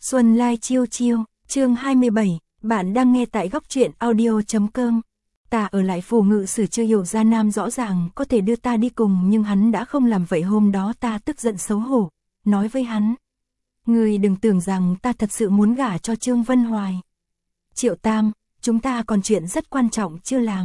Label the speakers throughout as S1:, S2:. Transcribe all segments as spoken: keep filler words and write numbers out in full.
S1: Xuân Lai chiêu chiêu, chương hai mươi bảy, bạn đang nghe tại góc truyện audio.com. Ta ở lại phủ ngự sử chưa hiểu ra Nam rõ ràng có thể đưa ta đi cùng nhưng hắn đã không làm vậy. Hôm đó ta tức giận xấu hổ, nói với hắn. Ngươi đừng tưởng rằng ta thật sự muốn gả cho Trương Vân Hoài. Triệu Tam, chúng ta còn chuyện rất quan trọng chưa làm.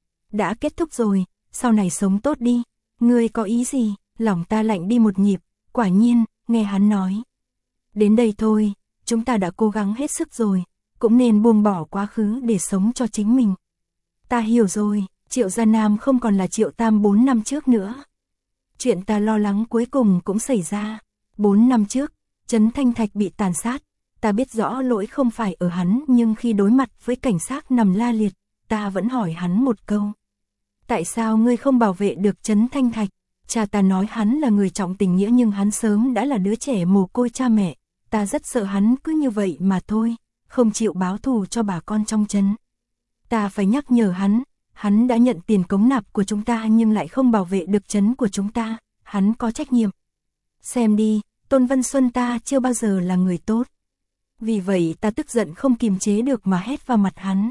S1: Đã kết thúc rồi, sau này sống tốt đi. Ngươi có ý gì? Lòng ta lạnh đi một nhịp, quả nhiên, nghe hắn nói. Đến đây thôi, chúng ta đã cố gắng hết sức rồi, cũng nên buông bỏ quá khứ để sống cho chính mình. Ta hiểu rồi, Triệu Gia Nam không còn là Triệu Tam bốn năm trước nữa. Chuyện ta lo lắng cuối cùng cũng xảy ra. Bốn năm trước, Trấn Thanh Thạch bị tàn sát, ta biết rõ lỗi không phải ở hắn nhưng khi đối mặt với cảnh sát nằm la liệt, ta vẫn hỏi hắn một câu. Tại sao ngươi không bảo vệ được Trấn Thanh Thạch? Cha ta nói hắn là người trọng tình nghĩa nhưng hắn sớm đã là đứa trẻ mồ côi cha mẹ. Ta rất sợ hắn cứ như vậy mà thôi, không chịu báo thù cho bà con trong trấn. Ta phải nhắc nhở hắn, hắn đã nhận tiền cống nạp của chúng ta nhưng lại không bảo vệ được trấn của chúng ta, hắn có trách nhiệm. Xem đi, Tôn Vân Xuân ta chưa bao giờ là người tốt. Vì vậy ta tức giận không kiềm chế được mà hét vào mặt hắn.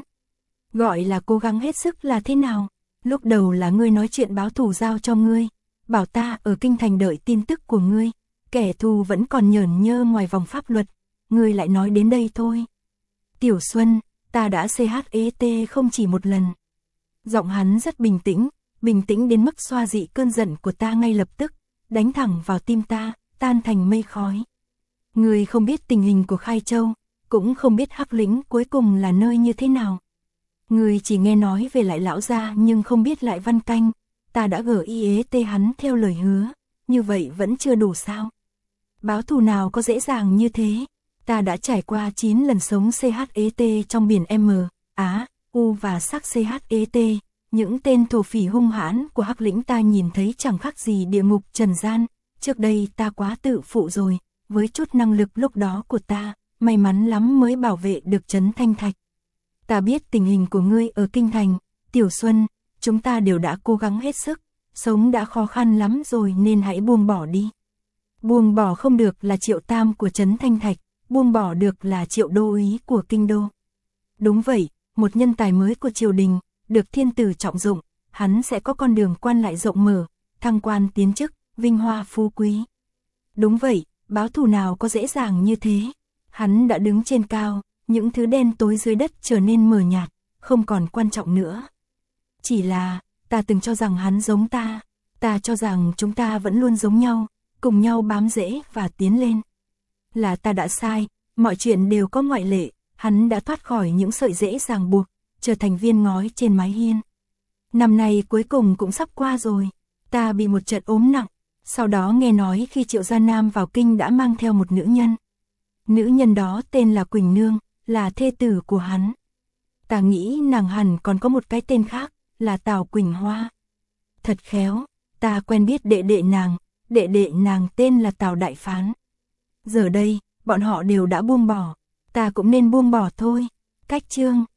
S1: Gọi là cố gắng hết sức là thế nào? Lúc đầu là ngươi nói chuyện báo thù giao cho ngươi, bảo ta ở kinh thành đợi tin tức của ngươi. Kẻ thù vẫn còn nhởn nhơ ngoài vòng pháp luật, ngươi lại nói đến đây thôi. Tiểu Xuân, ta đã xê hát e tê không chỉ một lần. Giọng hắn rất bình tĩnh, bình tĩnh đến mức xoa dịu cơn giận của ta ngay lập tức, đánh thẳng vào tim ta, tan thành mây khói. Ngươi không biết tình hình của Khai Châu, cũng không biết Hắc Lĩnh cuối cùng là nơi như thế nào. Ngươi chỉ nghe nói về Lại lão gia nhưng không biết Lại Văn Canh, ta đã gửi i ét tê hắn theo lời hứa, như vậy vẫn chưa đủ sao? Báo thù nào có dễ dàng như thế? Ta đã trải qua chín lần sống xê hát e tê trong biển M, Á, U và sắc xê hát e tê, những tên thổ phỉ hung hãn của Hắc Lĩnh ta nhìn thấy chẳng khác gì địa ngục trần gian. Trước đây ta quá tự phụ rồi, với chút năng lực lúc đó của ta, may mắn lắm mới bảo vệ được Trấn Thanh Thạch. Ta biết tình hình của ngươi ở kinh thành, Tiểu Xuân, chúng ta đều đã cố gắng hết sức, sống đã khó khăn lắm rồi nên hãy buông bỏ đi. Buông bỏ không được là Triệu Tam của Trấn Thanh Thạch, buông bỏ được là Triệu đô úy của kinh đô. Đúng vậy, một nhân tài mới của triều đình, được thiên tử trọng dụng, hắn sẽ có con đường quan lại rộng mở, thăng quan tiến chức, vinh hoa phú quý. Đúng vậy, báo thù nào có dễ dàng như thế. Hắn đã đứng trên cao, những thứ đen tối dưới đất trở nên mờ nhạt, không còn quan trọng nữa. Chỉ là, ta từng cho rằng hắn giống ta, ta cho rằng chúng ta vẫn luôn giống nhau, cùng nhau bám rễ và tiến lên. Là ta đã sai, mọi chuyện đều có ngoại lệ, hắn đã thoát khỏi những sợi rễ ràng buộc, trở thành viên ngói trên mái hiên. Năm nay cuối cùng cũng sắp qua rồi, ta bị một trận ốm nặng, sau đó nghe nói khi Triệu Gia Nam vào kinh đã mang theo một nữ nhân. Nữ nhân đó tên là Quỳnh Nương, là thê tử của hắn. Ta nghĩ nàng hẳn còn có một cái tên khác, là Tào Quỳnh Hoa. Thật khéo, ta quen biết đệ đệ nàng, đệ đệ nàng tên là Tào Đại Phán. Giờ đây, bọn họ đều đã buông bỏ, ta cũng nên buông bỏ thôi. Cách chương